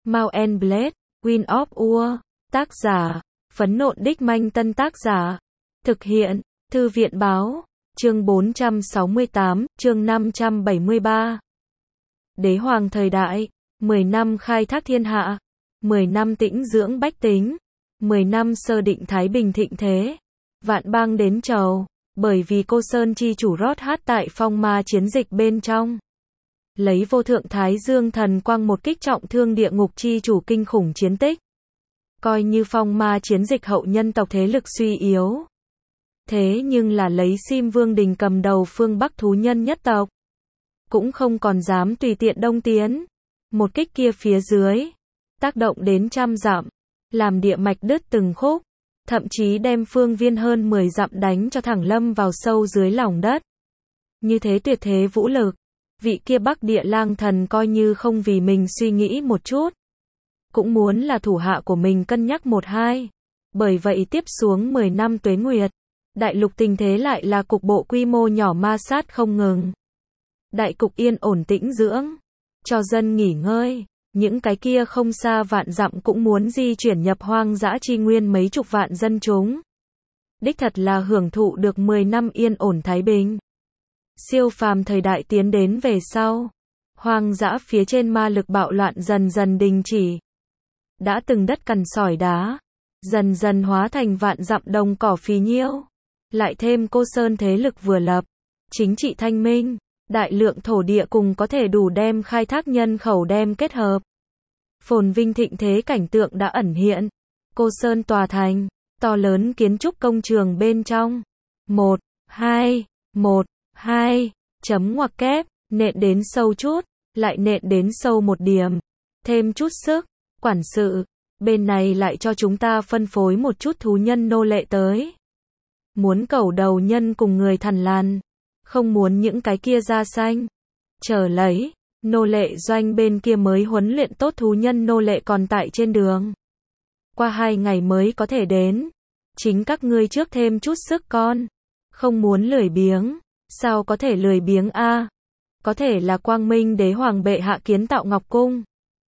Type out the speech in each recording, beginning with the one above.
Mount and Blade, Wind of War, tác giả, Phấn Nộn Đích Manh Tân tác giả, thực hiện, Thư viện Báo, chương 468, chương 573. Đế hoàng thời đại, 10 năm khai thác thiên hạ, 10 năm tĩnh dưỡng bách tính, 10 năm sơ định Thái Bình thịnh thế, vạn bang đến chầu, bởi vì Cô Sơn chi chủ rót hát tại phong ma chiến dịch bên trong. Lấy vô thượng Thái Dương thần quang một kích trọng thương địa ngục chi chủ kinh khủng chiến tích. Coi như phong ma chiến dịch hậu nhân tộc thế lực suy yếu. Thế nhưng là lấy Sim Vương Đình cầm đầu phương Bắc thú nhân nhất tộc. Cũng không còn dám tùy tiện đông tiến. Một kích kia phía dưới. Tác động đến trăm dặm. Làm địa mạch đứt từng khúc. Thậm chí đem phương viên hơn 10 dặm đánh cho thẳng lâm vào sâu dưới lòng đất. Như thế tuyệt thế vũ lực. Vị kia Bắc Địa Lang thần coi như không vì mình suy nghĩ một chút. Cũng muốn là thủ hạ của mình cân nhắc một hai. Bởi vậy tiếp xuống 10 năm tuế nguyệt. Đại lục tình thế lại là cục bộ quy mô nhỏ ma sát không ngừng. Đại cục yên ổn tĩnh dưỡng. Cho dân nghỉ ngơi. Những cái kia không xa vạn dặm cũng muốn di chuyển nhập hoang dã chi nguyên mấy chục vạn dân chúng. Đích thật là hưởng thụ được 10 năm yên ổn thái bình. Siêu phàm thời đại tiến đến về sau. Hoang dã phía trên ma lực bạo loạn dần dần đình chỉ. Đã từng đất cằn sỏi đá. Dần dần hóa thành vạn dặm đồng cỏ phì nhiêu. Lại thêm Cô Sơn thế lực vừa lập. Chính trị thanh minh. Đại lượng thổ địa cùng có thể đủ đem khai thác nhân khẩu đem kết hợp. Phồn vinh thịnh thế cảnh tượng đã ẩn hiện. Cô Sơn tòa thành. To lớn kiến trúc công trường bên trong. 1, 2, 1, 2, chấm ngoặc kép, nện đến sâu chút, lại nện đến sâu một điểm. Thêm chút sức, quản sự, bên này lại cho chúng ta phân phối một chút thú nhân nô lệ tới. Muốn cẩu đầu nhân cùng người thằn lằn, không muốn những cái kia da xanh. Chờ lấy, nô lệ doanh bên kia mới huấn luyện tốt thú nhân nô lệ còn tại trên đường. Qua 2 ngày mới có thể đến. Chính các ngươi trước thêm chút sức con. Không muốn lười biếng. Sao có thể lười biếng a? Có thể là Quang Minh Đế hoàng bệ hạ kiến tạo Ngọc Cung.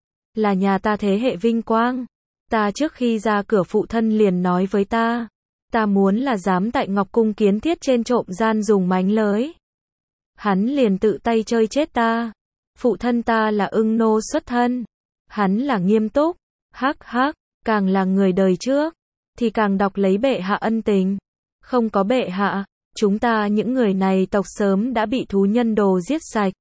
Là nhà ta thế hệ vinh quang. Ta trước khi ra cửa phụ thân liền nói với ta. Ta muốn là dám tại Ngọc Cung kiến thiết trên trộm gian dùng mánh lới. Hắn liền tự tay chơi chết ta. Phụ thân ta là ưng nô xuất thân. Hắn là nghiêm túc. Hắc hắc, càng là người đời trước. Thì càng đọc lấy bệ hạ ân tình. Không có bệ hạ. Chúng ta những người này tộc sớm đã bị thú nhân đồ giết sạch.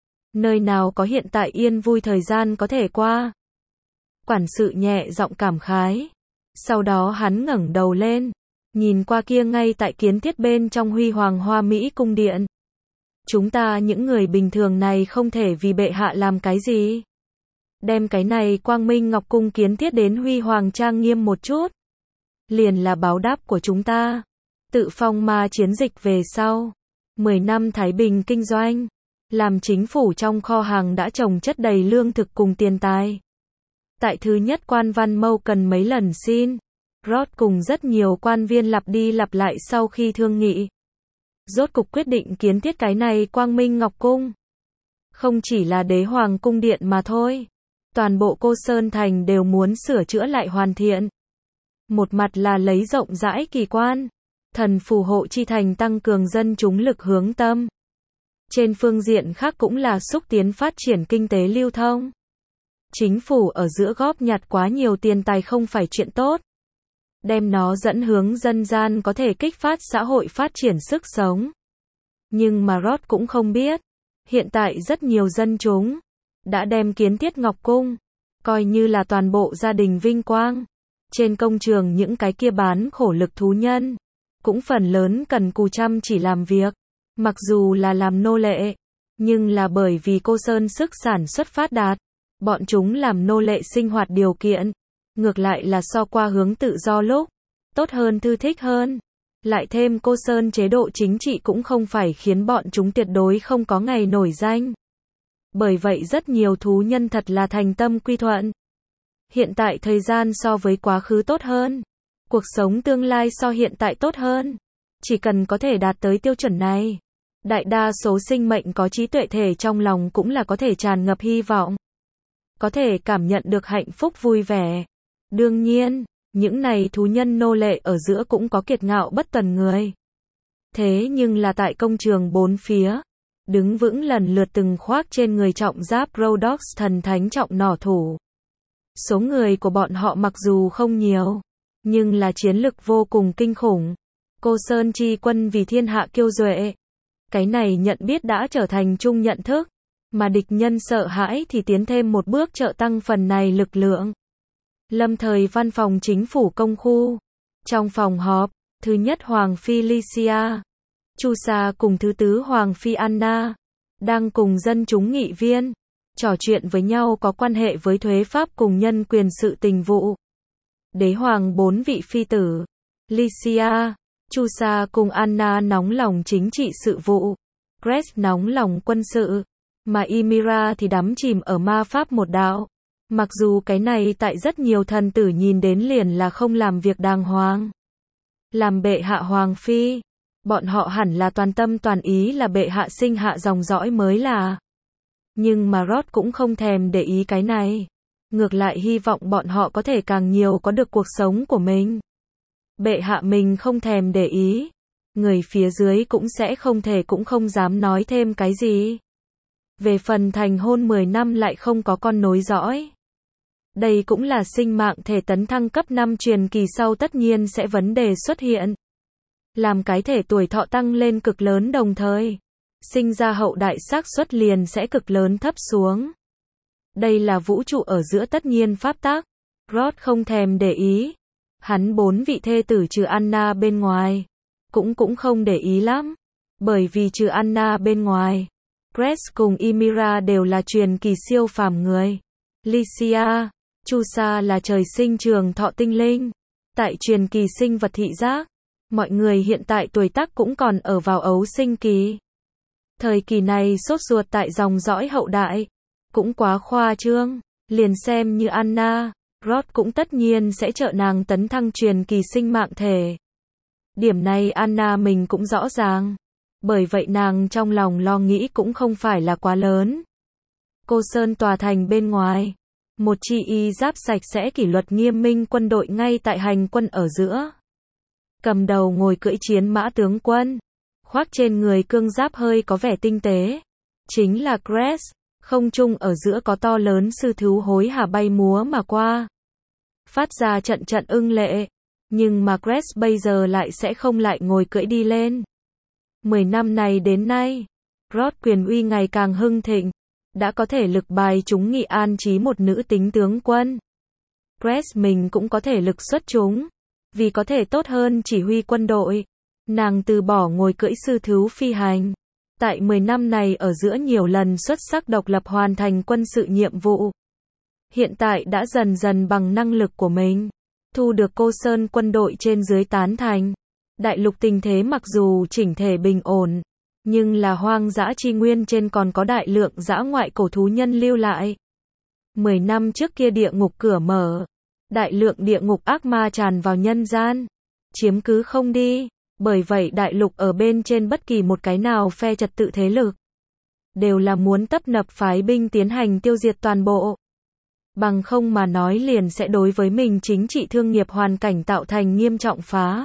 Nơi nào có hiện tại yên vui thời gian có thể qua. Quản sự nhẹ giọng cảm khái. Sau đó hắn ngẩng đầu lên. Nhìn qua kia ngay tại kiến thiết bên trong huy hoàng hoa mỹ cung điện. Chúng ta những người bình thường này không thể vì bệ hạ làm cái gì. Đem cái này Quang Minh Ngọc Cung kiến thiết đến huy hoàng trang nghiêm một chút. Liền là báo đáp của chúng ta. Tự phong ma chiến dịch về sau. 10 năm Thái Bình kinh doanh. Làm chính phủ trong kho hàng đã trồng chất đầy lương thực cùng tiền tài. Tại thứ nhất quan văn mâu cần mấy lần xin. Rod cùng rất nhiều quan viên lặp đi lặp lại sau khi thương nghị. Rốt cục quyết định kiến thiết cái này Quang Minh Ngọc Cung. Không chỉ là đế hoàng cung điện mà thôi. Toàn bộ Cô Sơn Thành đều muốn sửa chữa lại hoàn thiện. Một mặt là lấy rộng rãi kỳ quan. Thần phù hộ chi thành tăng cường dân chúng lực hướng tâm. Trên phương diện khác cũng là xúc tiến phát triển kinh tế lưu thông. Chính phủ ở giữa góp nhặt quá nhiều tiền tài không phải chuyện tốt. Đem nó dẫn hướng dân gian có thể kích phát xã hội phát triển sức sống. Nhưng mà Rod cũng không biết. Hiện tại rất nhiều dân chúng đã đem kiến thiết Ngọc Cung coi như là toàn bộ gia đình vinh quang. Trên công trường những cái kia bán khổ lực thú nhân cũng phần lớn cần cù chăm chỉ làm việc. Mặc dù là làm nô lệ, nhưng là bởi vì Cô Sơn sức sản xuất phát đạt, bọn chúng làm nô lệ sinh hoạt điều kiện, ngược lại là so qua hướng tự do lúc, tốt hơn thư thích hơn. Lại thêm Cô Sơn chế độ chính trị cũng không phải khiến bọn chúng tuyệt đối không có ngày nổi danh. Bởi vậy rất nhiều thú nhân thật là thành tâm quy thuận. Hiện tại thời gian so với quá khứ tốt hơn. Cuộc sống tương lai so hiện tại tốt hơn. Chỉ cần có thể đạt tới tiêu chuẩn này. Đại đa số sinh mệnh có trí tuệ thể trong lòng cũng là có thể tràn ngập hy vọng. có thể cảm nhận được hạnh phúc vui vẻ. Đương nhiên, những này thú nhân nô lệ ở giữa cũng có kiệt ngạo bất tuần người. Thế nhưng là tại công trường bốn phía, đứng vững lần lượt từng khoác trên người trọng giáp Rhodoks thần thánh trọng nỏ thủ. Số người của bọn họ mặc dù không nhiều, nhưng là chiến lực vô cùng kinh khủng. Cô Sơn chi quân vì thiên hạ kiêu duệ. Cái này nhận biết đã trở thành chung nhận thức, mà địch nhân sợ hãi thì tiến thêm một bước trợ tăng phần này lực lượng. Lâm thời văn phòng chính phủ công khu. Trong phòng họp, thứ nhất Hoàng phi Lycia, Chusa cùng thứ tứ Hoàng phi Anna, đang cùng dân chúng nghị viên, trò chuyện với nhau có quan hệ với thuế pháp cùng nhân quyền sự tình vụ. Đế hoàng bốn vị phi tử, Lycia, Chusa cùng Anna nóng lòng chính trị sự vụ, Grace nóng lòng quân sự, mà Ymira thì đắm chìm ở ma pháp một đạo. Mặc dù cái này tại rất nhiều thần tử nhìn đến liền là không làm việc đàng hoàng. Làm bệ hạ hoàng phi, bọn họ hẳn là toàn tâm toàn ý là bệ hạ sinh hạ dòng dõi mới là. Nhưng mà Rod cũng không thèm để ý cái này. Ngược lại hy vọng bọn họ có thể càng nhiều có được cuộc sống của mình. Bệ hạ mình không thèm để ý. Người phía dưới cũng sẽ không thể cũng không dám nói thêm cái gì. Về phần thành hôn 10 năm lại không có con nối dõi. Đây cũng là sinh mạng thể tấn thăng cấp 5 truyền kỳ sau tất nhiên sẽ vấn đề xuất hiện. Làm cái thể tuổi thọ tăng lên cực lớn đồng thời, sinh ra hậu đại xác suất liền sẽ cực lớn thấp xuống. Đây là vũ trụ ở giữa tất nhiên pháp tắc. Rod không thèm để ý. Hắn 4 vị thê tử trừ Anna bên ngoài, cũng không để ý lắm. Bởi vì trừ Anna bên ngoài, Grace cùng Ymira đều là truyền kỳ siêu phàm người. Lycia, Chusa là trời sinh trường thọ tinh linh. Tại truyền kỳ sinh vật thị giác, mọi người hiện tại tuổi tác cũng còn ở vào ấu sinh kỳ. Thời kỳ này sốt ruột tại dòng dõi hậu đại, cũng quá khoa trương. Liền xem như Anna, Rod cũng tất nhiên sẽ trợ nàng tấn thăng truyền kỳ sinh mạng thể. Điểm này Anna mình cũng rõ ràng. Bởi vậy nàng trong lòng lo nghĩ cũng không phải là quá lớn. Cô Sơn tòa thành bên ngoài, một chi y giáp sạch sẽ kỷ luật nghiêm minh quân đội ngay tại hành quân ở giữa. Cầm đầu ngồi cưỡi chiến mã tướng quân, khoác trên người cương giáp hơi có vẻ tinh tế. Chính là Grace. Không trung ở giữa có to lớn sư thú hối hả bay múa mà qua. Phát ra trận trận ưng lệ. Nhưng mà Grace bây giờ lại sẽ không lại ngồi cưỡi đi lên. 10 năm này đến nay, Rod quyền uy ngày càng hưng thịnh. Đã có thể lực bài chúng nghị an trí một nữ tính tướng quân. Grace mình cũng có thể lực xuất chúng. Vì có thể tốt hơn chỉ huy quân đội, nàng từ bỏ ngồi cưỡi sư thú phi hành. Tại 10 năm này ở giữa nhiều lần xuất sắc độc lập hoàn thành quân sự nhiệm vụ. Hiện tại đã dần dần bằng năng lực của mình, thu được Cô Sơn quân đội trên dưới tán thành. Đại lục tình thế mặc dù chỉnh thể bình ổn, nhưng là hoang dã chi nguyên trên còn có đại lượng dã ngoại cổ thú nhân lưu lại. 10 năm trước kia địa ngục cửa mở, đại lượng địa ngục ác ma tràn vào nhân gian, chiếm cứ không đi. Bởi vậy đại lục ở bên trên bất kỳ một cái nào phe trật tự thế lực, đều là muốn tấp nập phái binh tiến hành tiêu diệt toàn bộ. Bằng không mà nói liền sẽ đối với mình chính trị thương nghiệp hoàn cảnh tạo thành nghiêm trọng phá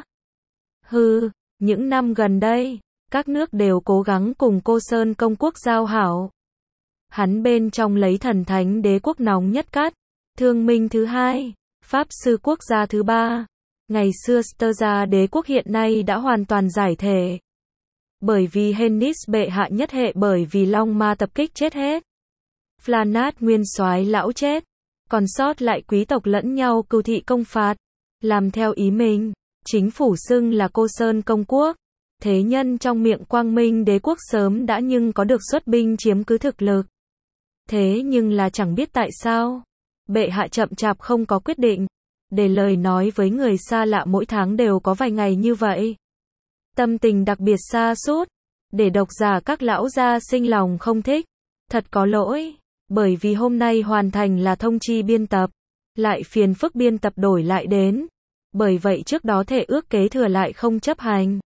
hư. Những năm gần đây, các nước đều cố gắng cùng Cô Sơn công quốc giao hảo. Hắn bên trong lấy thần thánh đế quốc nóng nhất cát, thương minh thứ hai, pháp sư quốc gia thứ ba. Ngày xưa Sterza đế quốc hiện nay đã hoàn toàn giải thể. Bởi vì Hennis bệ hạ nhất hệ bởi vì long ma tập kích chết hết. Flanat nguyên soái lão chết. Còn sót lại quý tộc lẫn nhau cừu thị công phạt. Làm theo ý mình. Chính phủ xưng là Cô Sơn công quốc. Thế nhân trong miệng quang minh đế quốc sớm đã nhưng có được xuất binh chiếm cứ thực lực. Thế nhưng là chẳng biết tại sao. Bệ hạ chậm chạp không có quyết định. Để lời nói với người xa lạ mỗi tháng đều có vài ngày như vậy. Tâm tình đặc biệt xa sút. Để độc giả các lão gia sinh lòng không thích. Thật có lỗi. Bởi vì hôm nay hoàn thành là thông chi biên tập. Lại phiền phức biên tập đổi lại đến. Bởi vậy trước đó thể ước kế thừa lại không chấp hành.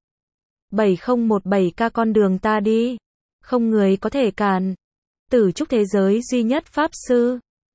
7017K con đường ta đi. Không người có thể cản. Tử trúc thế giới duy nhất pháp sư.